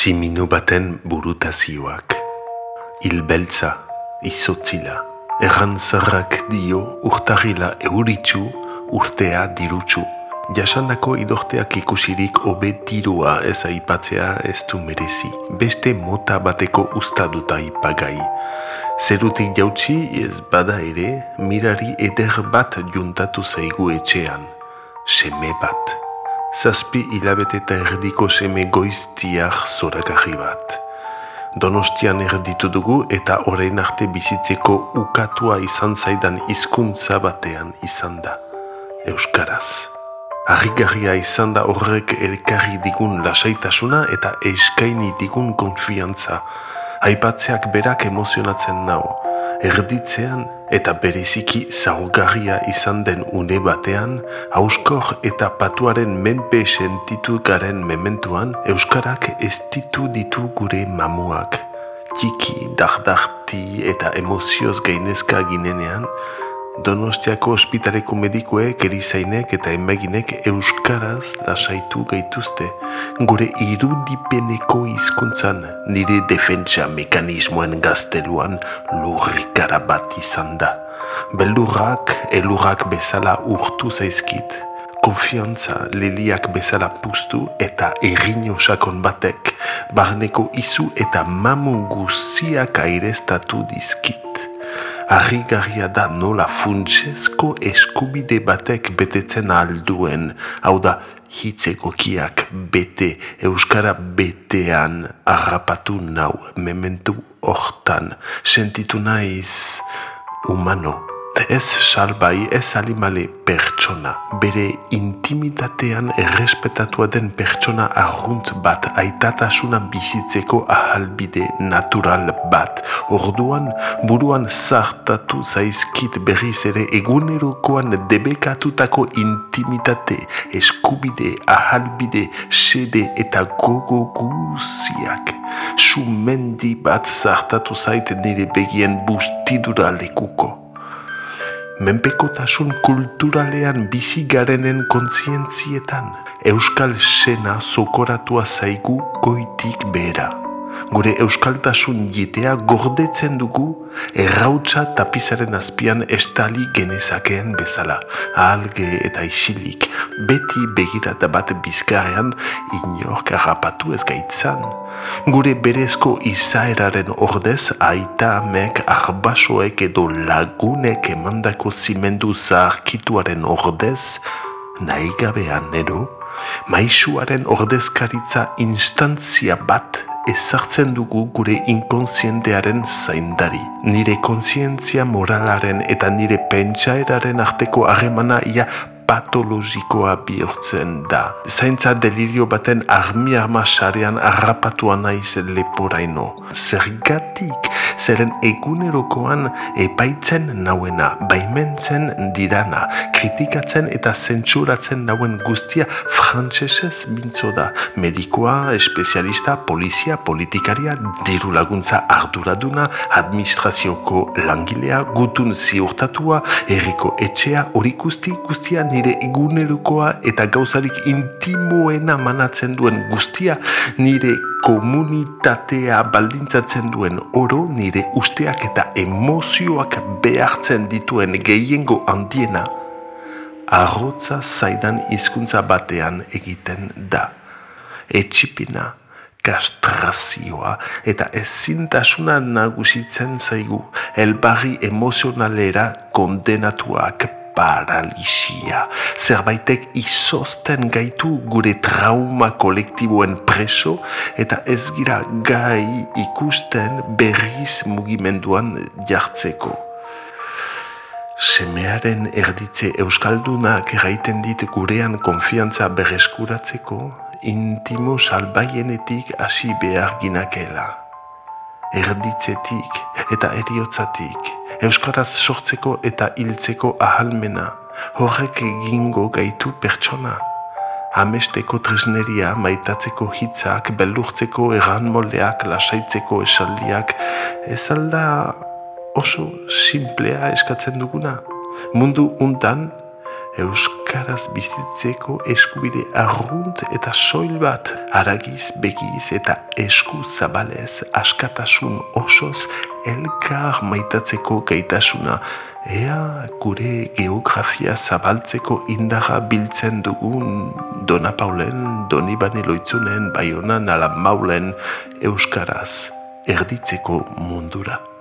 Tximino baten burutazioak. Hilbeltza, izotzila, errantzarrak dio urtarrila euritxu, urtea dirutxu. Jasandako idorteak ikusirik hobe dirua ez aipatzea ez du merezi. Beste mota bateko usta dut aipagai. Zerutik jautsi ez bada ere, mirari eder bat juntatu zaigu etxean. Seme bat. 7 hilabete eta erdiko seme goiztiak zoragarri bat. Donostian erditu dugu eta orain arte bizitzeko ukatua izan zaidan hizkuntza batean izan da. Euskaraz. Harrigarria izan da horrek elkarri digun lasaitasuna eta eskaini digun konfiantza. Aipatzeak berak emozionatzen nau. Erditzean eta bereziki zaurgarria izan den une batean, hauskor eta patuaren menpe sentitu garen mementuan, Euskarak ez ditu gure mamuak. Txiki, dardarti eta emozioz gainezka ginenean, Donostiako ospitaleko medikuek, erizainek eta emaginek euskaraz lasaitu gaituzte. Gure irudipeneko hizkuntzan, nire defentsa mekanismoen gazteluan lurrikara bat izan da. Beldurrak, elurrak bezala urtu zaizkit. Konfiantza liliak bezala puztu eta erriño sakon batek, barneko izu eta mamu guziak aireztatu dizkit. Harrigarria da nola funtsezko eskubide batek betetzen alduen, hau da, hitz egokiak bete, euskara betean harrapatu nau, mementu hortan, sentitu naiz humano. Ez salbai, ez alimale pertsona, bere intimitatean errespetatua den pertsona arrunt bat, aitatasuna bizitzeko ahalbide natural bat. Orduan, buruan zartatu zaizkit berriz ere egunerokoan debekatutako intimitate, eskubide, ahalbide, sede eta gogo guziak. Sumendi bat zartatu zait nire begien bustidura lekuko. Menpekotasun kulturalean bizi garenen kontzientzietan, euskal sena zokoratua zaigu goitik behera. Gure euskaltasun jetea gordetzen dugu, errautsa tapizaren azpian estali genezakeen bezala, ahalge eta isilik, beti begirata bat bizkarrean inork harrapatu ez gaitzan. Gure berezko izaeraren ordez aita amek arbasoek edo lagunek emandako zimendu zaharkituaren ordez, nahi gabean ero, maisuaren ordezkaritza instantzia bat ezartzen dugu gure inkonsientearen zaindari. Nire kontzientzia moralaren eta nire pentsaeraren arteko harremana ia patologikoa bihurtzen da. Zaintza delirio baten arma sarean harrapatua naiz leporaino. Zergatik, zeren egunerokoan epaitzen nauena, baimentzen didana, kritikatzen eta zentsuratzen nauen guztia frantsesez mintzo da. Medikoa, espezialista, polizia, politikaria, diru laguntza arduraduna, administrazioko langilea, gutun ziurtatua, herriko etxea, hori guztia nire egunerokoa eta gauzarik intimoena manatzen duen guztia, nire komunitatea baldintzatzen duen oro, nire usteak eta emozioak behartzen dituen gehiengo handiena, arrotza zaidan hizkuntza batean egiten da. Etxipina, kastrazioa eta ezintasuna nagusitzen zaigu, elbarri emozionalera kondenatuak, paralisia. Zerbaitek izozten gaitu gure trauma kolektiboen preso eta ez gira gai ikusten berriz mugimenduan jartzeko. Semearen erditze euskaldunak erraiten dit gurean konfiantza berreskuratzeko, intimo salbaienetik hasi behar ginakela. Erditzetik eta eriotzatik, euskaraz sortzeko eta hiltzeko ahalmena, horrek egingo gaitu pertsona. Amesteko tresneria, maitatzeko hitzak, beldurtzeko erranmoldeak, lasaitzeko esaldiak, ez alda oso simplea eskatzen duguna. Mundu untan, Euskaraz bizitzeko eskubide arrunt eta soil bat, haragiz, begiz eta esku zabalez, askatasun osoz elkar maitatzeko gaitasuna, ea gure geografia zabaltzeko indarra biltzen dugun Dona Paulen, Donibane Loitzunen, Baionan ala Maulen Euskaraz erditzeko mundura.